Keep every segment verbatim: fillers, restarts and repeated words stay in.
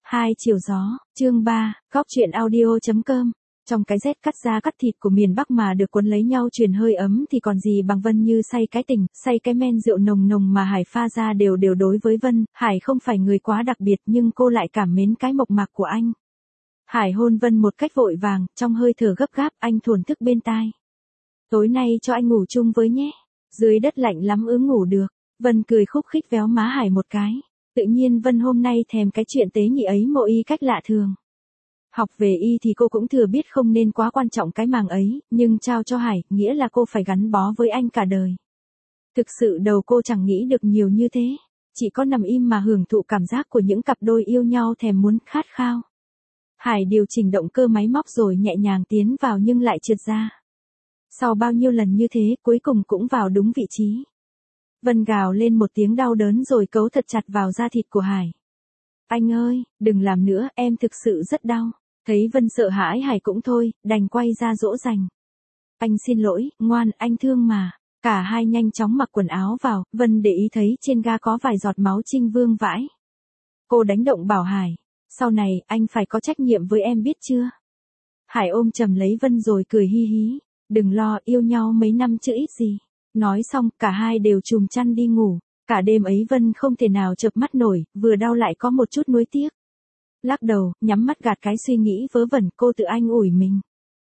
Hai chiều gió, chương ba, góc truyện audio.com. Trong cái rét cắt da cắt thịt của miền Bắc mà được cuốn lấy nhau truyền hơi ấm thì còn gì bằng Vân Như say cái tình, say cái men rượu nồng nồng mà Hải pha ra đều đều đối với Vân. Hải không phải người quá đặc biệt nhưng cô lại cảm mến cái mộc mạc của anh. Hải hôn Vân một cách vội vàng, trong hơi thở gấp gáp anh thổn thức bên tai. Tối nay cho anh ngủ chung với nhé. Dưới đất lạnh lắm ứ ngủ được. Vân cười khúc khích véo má Hải một cái. Tự nhiên Vân hôm nay thèm cái chuyện tế nhị ấy mộ y cách lạ thường. Học về y thì cô cũng thừa biết không nên quá quan trọng cái màng ấy, nhưng trao cho Hải, nghĩa là cô phải gắn bó với anh cả đời. Thực sự đầu cô chẳng nghĩ được nhiều như thế, chỉ có nằm im mà hưởng thụ cảm giác của những cặp đôi yêu nhau thèm muốn khát khao. Hải điều chỉnh động cơ máy móc rồi nhẹ nhàng tiến vào nhưng lại trượt ra. Sau bao nhiêu lần như thế, cuối cùng cũng vào đúng vị trí. Vân gào lên một tiếng đau đớn rồi cấu thật chặt vào da thịt của Hải. Anh ơi, đừng làm nữa, em thực sự rất đau. Thấy Vân sợ hãi Hải cũng thôi, đành quay ra dỗ dành. Anh xin lỗi, ngoan, anh thương mà. Cả hai nhanh chóng mặc quần áo vào, Vân để ý thấy trên ga có vài giọt máu Trinh vương vãi. Cô đánh động bảo Hải, sau này, anh phải có trách nhiệm với em biết chưa? Hải ôm chầm lấy Vân rồi cười hi hí, đừng lo, yêu nhau mấy năm chứ ít gì. Nói xong, cả hai đều chùm chăn đi ngủ. Cả đêm ấy Vân không thể nào chợp mắt nổi, vừa đau lại có một chút nuối tiếc. Lắc đầu, nhắm mắt gạt cái suy nghĩ vớ vẩn, cô tự anh ủi mình.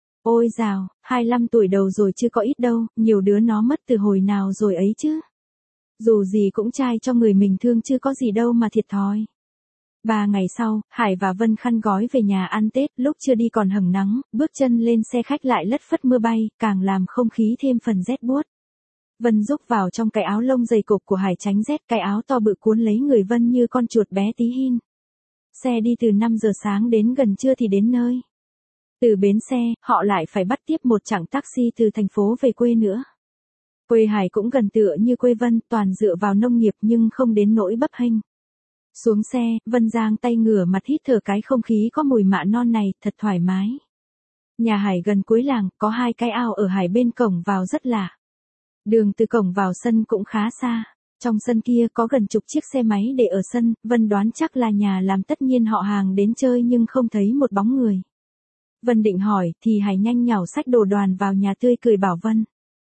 Ôi dào, hai mươi lăm tuổi đầu rồi chưa có ít đâu, nhiều đứa nó mất từ hồi nào rồi ấy chứ. Dù gì cũng trai cho người mình thương chứ có gì đâu mà thiệt thòi. Ba ngày sau, Hải và Vân khăn gói về nhà ăn Tết, lúc chưa đi còn hửng nắng, bước chân lên xe khách lại lất phất mưa bay, càng làm không khí thêm phần rét buốt. Vân rúc vào trong cái áo lông dày cộp của Hải tránh rét, cái áo to bự cuốn lấy người Vân như con chuột bé tí hin. Xe đi từ năm giờ sáng đến gần trưa thì đến nơi. Từ bến xe, họ lại phải bắt tiếp một chặng taxi từ thành phố về quê nữa. Quê Hải cũng gần tựa như quê Vân, toàn dựa vào nông nghiệp nhưng không đến nỗi bấp bênh. Xuống xe, Vân giang tay ngửa mặt hít thở cái không khí có mùi mạ non này, thật thoải mái. Nhà Hải gần cuối làng, có hai cái ao ở Hải bên cổng vào rất lạ. Đường từ cổng vào sân cũng khá xa. Trong sân kia có gần chục chiếc xe máy để ở sân, Vân đoán chắc là nhà làm tất nhiên họ hàng đến chơi nhưng không thấy một bóng người. Vân định hỏi, thì Hải nhanh nhảu xách đồ đoàn vào nhà tươi cười bảo Vân.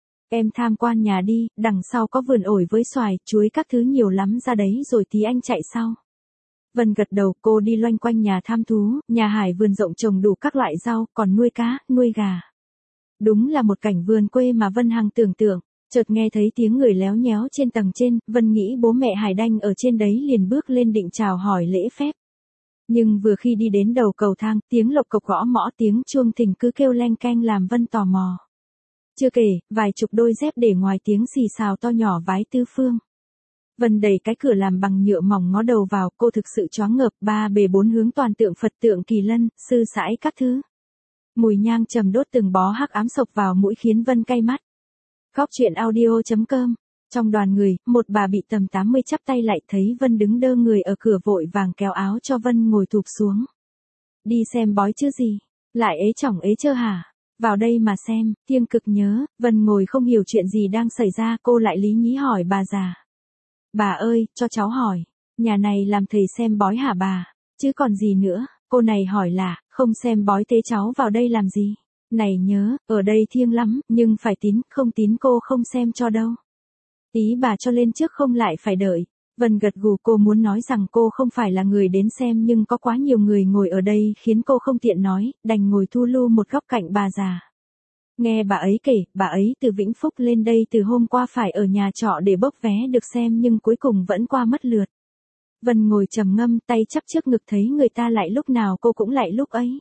Em tham quan nhà đi, đằng sau có vườn ổi với xoài, chuối các thứ nhiều lắm ra đấy rồi tí anh chạy sau. Vân gật đầu, cô đi loanh quanh nhà tham thú, nhà Hải vườn rộng trồng đủ các loại rau, còn nuôi cá, nuôi gà. Đúng là một cảnh vườn quê mà Vân hằng tưởng tượng. Chợt nghe thấy tiếng người léo nhéo trên tầng trên, Vân nghĩ bố mẹ Hải đanh ở trên đấy liền bước lên định chào hỏi lễ phép. Nhưng vừa khi đi đến đầu cầu thang, tiếng lộc cộc gõ mõ tiếng chuông thình cứ kêu leng keng làm Vân tò mò. Chưa kể, vài chục đôi dép để ngoài tiếng xì xào to nhỏ vái tứ phương. Vân đẩy cái cửa làm bằng nhựa mỏng ngó đầu vào, cô thực sự choáng ngợp, ba bề bốn hướng toàn tượng Phật tượng Kỳ Lân, sư sãi các thứ. Mùi nhang trầm đốt từng bó hắc ám sộc vào mũi khiến Vân cay mắt. Góc truyện audio.com. Trong đoàn người, một bà bị tầm tám mươi chắp tay lại thấy Vân đứng đơ người ở cửa vội vàng kéo áo cho Vân ngồi thụp xuống. Đi xem bói chứ gì? Lại ế chỏng ế chơ hả? Vào đây mà xem, Tiêng cực nhớ. Vân ngồi không hiểu chuyện gì đang xảy ra, cô lại lý nhí hỏi bà già. Bà ơi, cho cháu hỏi, nhà này làm thầy xem bói hả bà? Chứ còn gì nữa? Cô này hỏi là, không xem bói thế cháu vào đây làm gì? Này nhớ, ở đây thiêng lắm, nhưng phải tín, không tín cô không xem cho đâu. Tí bà cho lên trước không lại phải đợi. Vân gật gù, cô muốn nói rằng cô không phải là người đến xem nhưng có quá nhiều người ngồi ở đây khiến cô không tiện nói, đành ngồi thu lu một góc cạnh bà già. Nghe bà ấy kể, bà ấy từ Vĩnh Phúc lên đây từ hôm qua phải ở nhà trọ để bốc vé được xem nhưng cuối cùng vẫn qua mất lượt. Vân ngồi trầm ngâm, tay chắp trước ngực thấy người ta lại lúc nào cô cũng lại lúc ấy.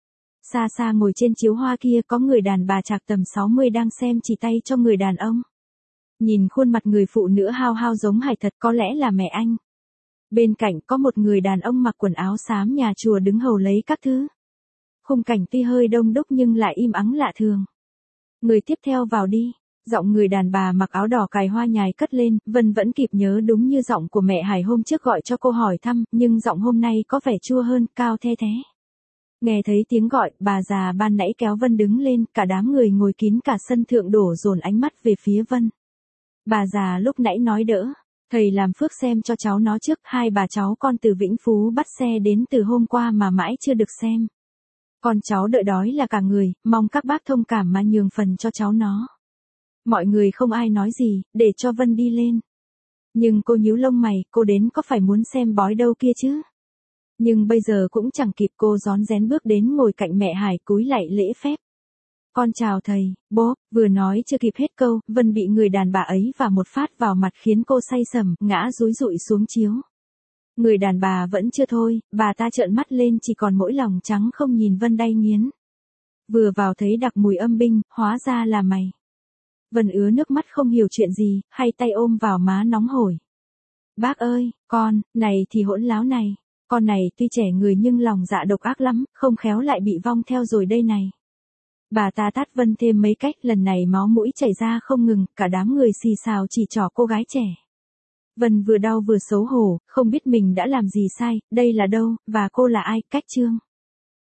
Xa xa ngồi trên chiếu hoa kia có người đàn bà trạc tầm sáu mươi đang xem chỉ tay cho người đàn ông. Nhìn khuôn mặt người phụ nữ hao hao giống Hải thật, có lẽ là mẹ anh. Bên cạnh có một người đàn ông mặc quần áo xám nhà chùa đứng hầu lấy các thứ. Khung cảnh tuy hơi đông đúc nhưng lại im ắng lạ thường. Người tiếp theo vào đi. Giọng người đàn bà mặc áo đỏ cài hoa nhài cất lên, Vân vẫn kịp nhớ đúng như giọng của mẹ Hải hôm trước gọi cho cô hỏi thăm, nhưng giọng hôm nay có vẻ chua hơn, cao the thế. Nghe thấy tiếng gọi, bà già ban nãy kéo Vân đứng lên, cả đám người ngồi kín cả sân thượng đổ dồn ánh mắt về phía Vân. Bà già lúc nãy nói đỡ, Thầy làm phước xem cho cháu nó trước, hai bà cháu con từ Vĩnh Phú bắt xe đến từ hôm qua mà mãi chưa được xem. Con cháu đợi đói là cả người, mong các bác thông cảm mà nhường phần cho cháu nó. Mọi người không ai nói gì, để cho Vân đi lên. Nhưng cô nhíu lông mày, cô đến có phải muốn xem bói đâu kia chứ? Nhưng bây giờ cũng chẳng kịp, cô rón rén bước đến ngồi cạnh mẹ Hải cúi lạy lễ phép. Con chào thầy, bố, vừa nói chưa kịp hết câu, Vân bị người đàn bà ấy vả một phát vào mặt khiến cô say sẩm, ngã dúi dụi xuống chiếu. Người đàn bà vẫn chưa thôi, bà ta trợn mắt lên chỉ còn mỗi lòng trắng không nhìn Vân đay nghiến. Vừa vào thấy đặc mùi âm binh, hóa ra là mày. Vân ứa nước mắt không hiểu chuyện gì, hay tay ôm vào má nóng hổi. Bác ơi, con, này thì hỗn láo này. Con này tuy trẻ người nhưng lòng dạ độc ác lắm, không khéo lại bị vong theo rồi đây này. Bà ta tát Vân thêm mấy cách, lần này máu mũi chảy ra không ngừng, cả đám người xì xào chỉ trỏ cô gái trẻ. Vân vừa đau vừa xấu hổ, không biết mình đã làm gì sai, đây là đâu, và cô là ai, cách chương.